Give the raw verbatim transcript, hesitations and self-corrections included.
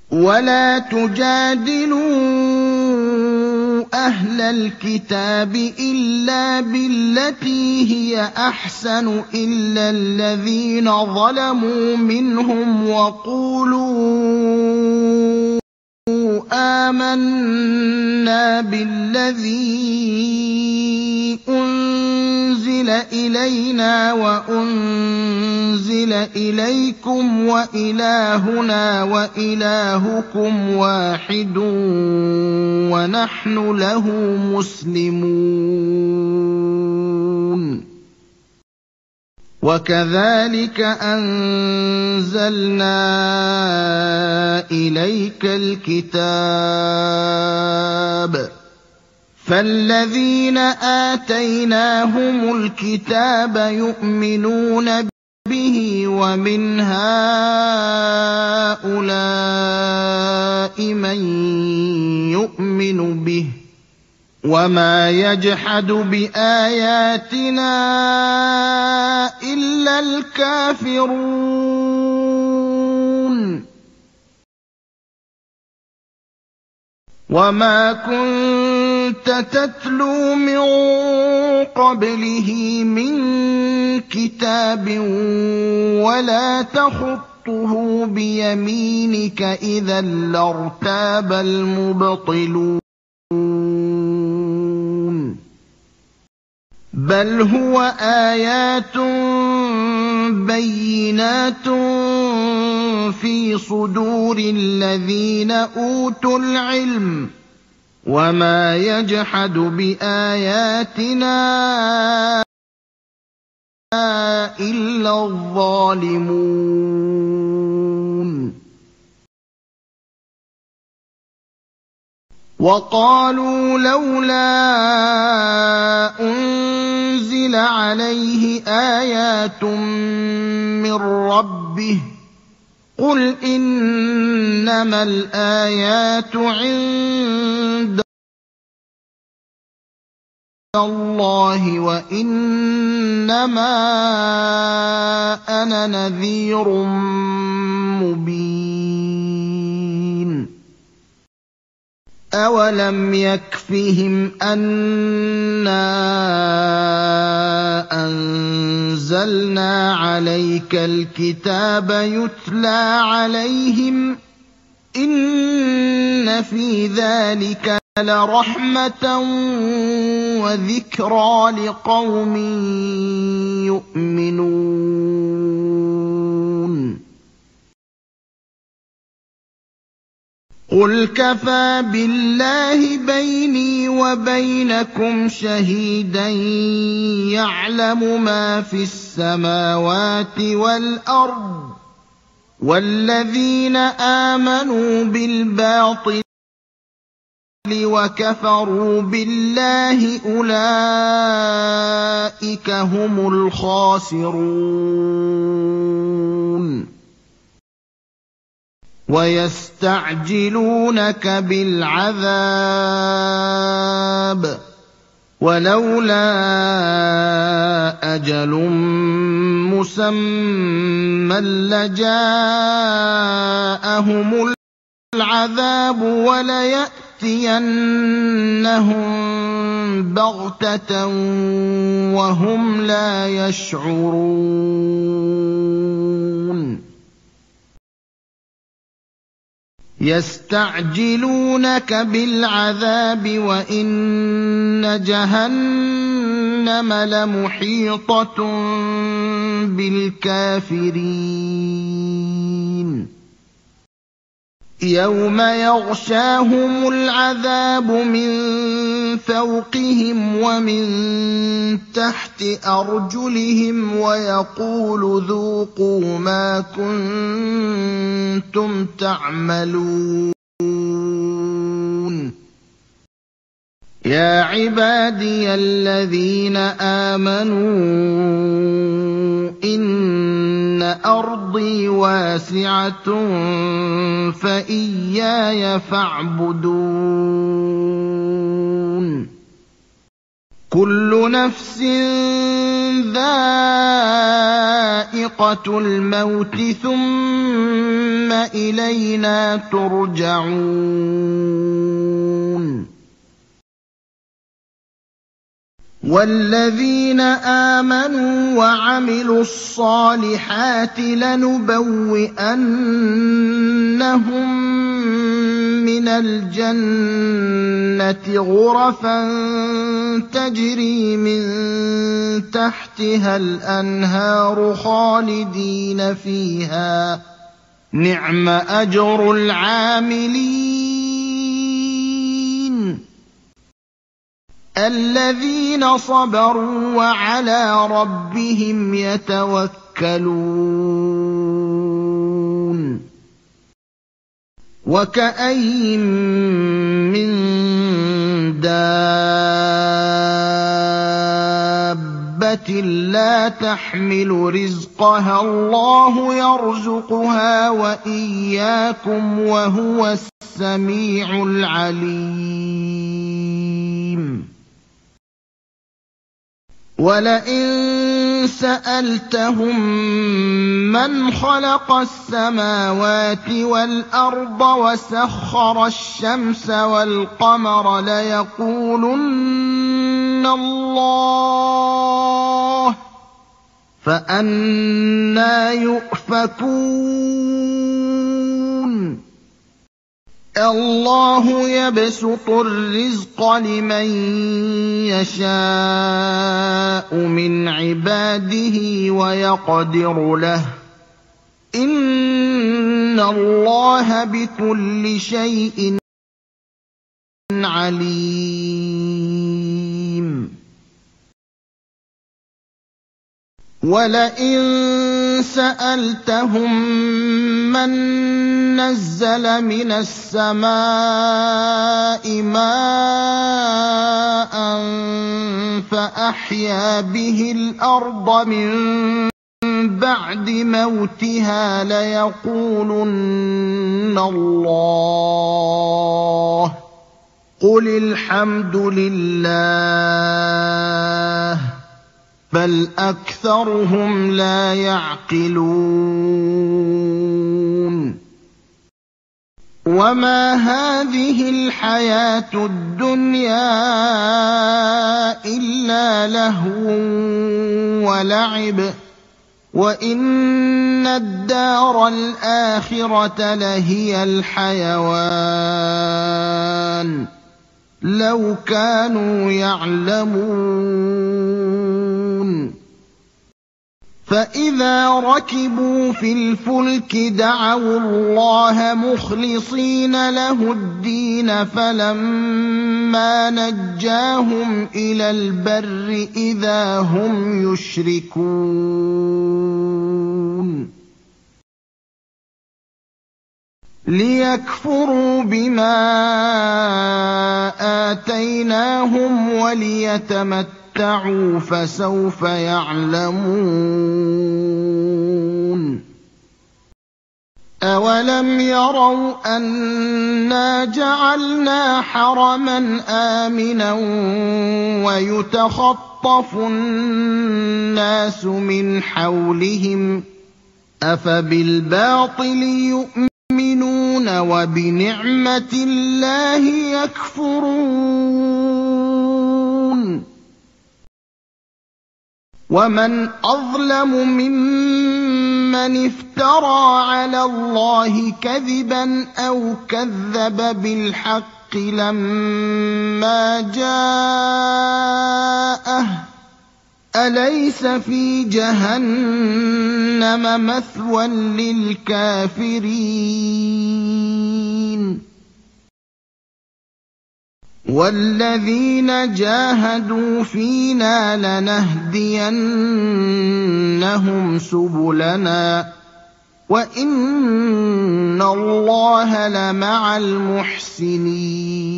وَلَا تُجَادِلُوا أَهْلَ الْكِتَابِ إِلَّا بِالَّتِي هِيَ أَحْسَنُ إِلَّا الَّذِينَ ظَلَمُوا مِنْهُمْ وَقُولُوا آمَنَّا بِالَّذِي أُنزِلَ إِلَيْنَا وَأُنزِلَ إِلَيْكُمْ وَإِلَٰهُنَا وَإِلَٰهُكُمْ وَاحِدٌ وَنَحْنُ لَهُ مُسْلِمُونَ وَكَذَٰلِكَ أَنزَلْنَا إِلَيْكَ الْكِتَابَ ۚ فَالَّذِينَ آتَيْنَاهُمُ الْكِتَابَ يُؤْمِنُونَ بِهِ وَمِنْ هَٰؤُلَاءِ مَن يُؤْمِنُ بِهِ ۚ وَمَا يَجْحَدُ بِآيَاتِنَا إِلَّا الْكَافِرُونَ وَمَا كُنتَ تَتْلُو مِن قَبْلِهِ مِن كِتَابٍ وَلَا تَخُطُّهُ بِيَمِينِكَ ۖ إِذًا لَّارْتَابَ الْمُبْطِلُونَ بَلْ هُوَ آيَاتٌ بَيِّنَاتٌ فِي صُدُورِ الَّذِينَ أُوتُوا الْعِلْمَ ۚ وَمَا يَجْحَدُ بِآيَاتِنَا إِلَّا الظَّالِمُونَ وَقَالُوا لَوْلَا أُنزِلَ عَلَيْهِ آيَاتٌ مِّن رَّبِّهِ ۖ قُلْ إِنَّمَا الْآيَاتُ عِندَ اللَّهِ وَإِنَّمَا أَنَا نَذِيرٌ مُّبِينٌ أَوَلَمْ يَكْفِهِمْ أَنَّا أَنزَلْنَا عَلَيْكَ الْكِتَابَ يُتْلَىٰ عَلَيْهِمْ ۚ إِنَّ فِي ذَٰلِكَ لَرَحْمَةً وَذِكْرَىٰ لِقَوْمٍ يُؤْمِنُونَ قُلْ كَفَىٰ بِاللَّهِ بَيْنِي وَبَيْنَكُمْ شَهِيدًا يَعْلَمُ مَا فِي السَّمَاوَاتِ وَالْأَرْضِ ۗ وَالَّذِينَ آمَنُوا بِالْبَاطِلِ وَكَفَرُوا بِاللَّهِ أُولَٰئِكَ هُمُ الْخَاسِرُونَ وَيَسْتَعْجِلُونَكَ بِالْعَذَابِ ۚ وَلَوْلَا أَجَلٌ مُّسَمًّى لَّجَاءَهُمُ الْعَذَابُ وَلَيَأْتِيَنَّهُم بَغْتَةً وَهُمْ لَا يَشْعُرُونَ يَسْتَعْجِلُونَكَ بِالْعَذَابِ وَإِنَّ جَهَنَّمَ لَمُحِيطَةٌ بِالْكَافِرِينَ يَوْمَ يَغْشَاهُمُ الْعَذَابُ مِن فَوْقِهِمْ وَمِن تَحْتِ أَرْجُلِهِمْ وَيَقُولُ ذُوقُوا مَا كُنتُمْ تَعْمَلُونَ يَا عِبَادِيَ الَّذِينَ آمَنُوا إِنَّ أَرْضِي وَاسِعَةٌ فَإِيَّايَ فَاعْبُدُونِ كُلُّ نَفْسٍ ذَائِقَةُ الْمَوْتِ ثُمَّ إِلَيْنَا تُرْجَعُونَ وَالَّذِينَ آمَنُوا وَعَمِلُوا الصَّالِحَاتِ لَنُبَوِّئَنَّهُم مِّنَ الْجَنَّةِ غُرَفًا تَجْرِي مِن تَحْتِهَا الْأَنْهَارُ خَالِدِينَ فِيهَا ۚ نِعْمَ أَجْرُ الْعَامِلِينَ الَّذِينَ صَبَرُوا وَعَلَىٰ رَبِّهِمْ يَتَوَكَّلُونَ وَكَأَيِّن مِّن دَابَّةٍ لَّا تَحْمِلُ رِزْقَهَا اللَّهُ يَرْزُقُهَا وَإِيَّاكُمْ ۚ وَهُوَ السَّمِيعُ الْعَلِيمُ وَلَئِن سَأَلْتَهُم مَّنْ خَلَقَ السَّمَاوَاتِ وَالْأَرْضَ وَسَخَّرَ الشَّمْسَ وَالْقَمَرَ لَيَقُولُنَّ اللَّهُ ۖ فَأَنَّىٰ يُؤْفَكُونَ اللَّهُ يَبْسُطُ الرِّزْقَ لِمَن يَشَاءُ مِنْ عِبَادِهِ وَيَقْدِرُ لَهُ ۚ إِنَّ اللَّهَ بِكُلِّ شَيْءٍ عَلِيمٌ وَلَئِن سَأَلْتَهُم مَّن نَّزَّلَ مِنَ السَّمَاءِ مَاءً فَأَحْيَا بِهِ الْأَرْضَ مِن بَعْدِ مَوْتِهَا لَيَقُولُنَّ اللَّهُ ۚ قُلِ الْحَمْدُ لِلَّهِ ۚ بَلْ أَكْثَرُهُمْ لَا يَعْقِلُونَ وَمَا هَٰذِهِ الْحَيَاةُ الدُّنْيَا إِلَّا لَهْوٌ وَلَعِبٌ ۚ وَإِنَّ الدَّارَ الْآخِرَةَ لَهِيَ الْحَيَوَانُ ۚ لَوْ كَانُوا يَعْلَمُونَ فَإِذَا رَكِبُوا فِي الْفُلْكِ دَعَوُا اللَّهَ مُخْلِصِينَ لَهُ الدِّينَ فَلَمَّا نَجَّاهُمْ إِلَى الْبَرِّ إِذَا هُمْ يُشْرِكُونَ لِيَكْفُرُوا بِمَا آتَيْنَاهُمْ وَلِيَتَمَتَّعُوا ۖ فَسَوْفَ يَعْلَمُونَ أَوَلَمْ يَرَوْا أَنَّا جَعَلْنَا حَرَمًا آمِنًا وَيُتَخَطَّفُ النَّاسُ مِنْ حَوْلِهِمْ ۚ أَفَبِالْبَاطِلِ يُؤْمِنُونَ وَبِنِعْمَةِ اللَّهِ يَكْفُرُونَ وَمَنْ أَظْلَمُ مِمَّنِ افْتَرَىٰ عَلَى اللَّهِ كَذِبًا أَوْ كَذَّبَ بِالْحَقِّ لَمَّا جَاءَهُ ۚ أَلَيْسَ فِي جَهَنَّمَ مَثْوًى لِّلْكَافِرِينَ وَالَّذِينَ جَاهَدُوا فِينَا لَنَهْدِيَنَّهُمْ سُبُلَنَا ۚ وَإِنَّ اللَّهَ لَمَعَ الْمُحْسِنِينَ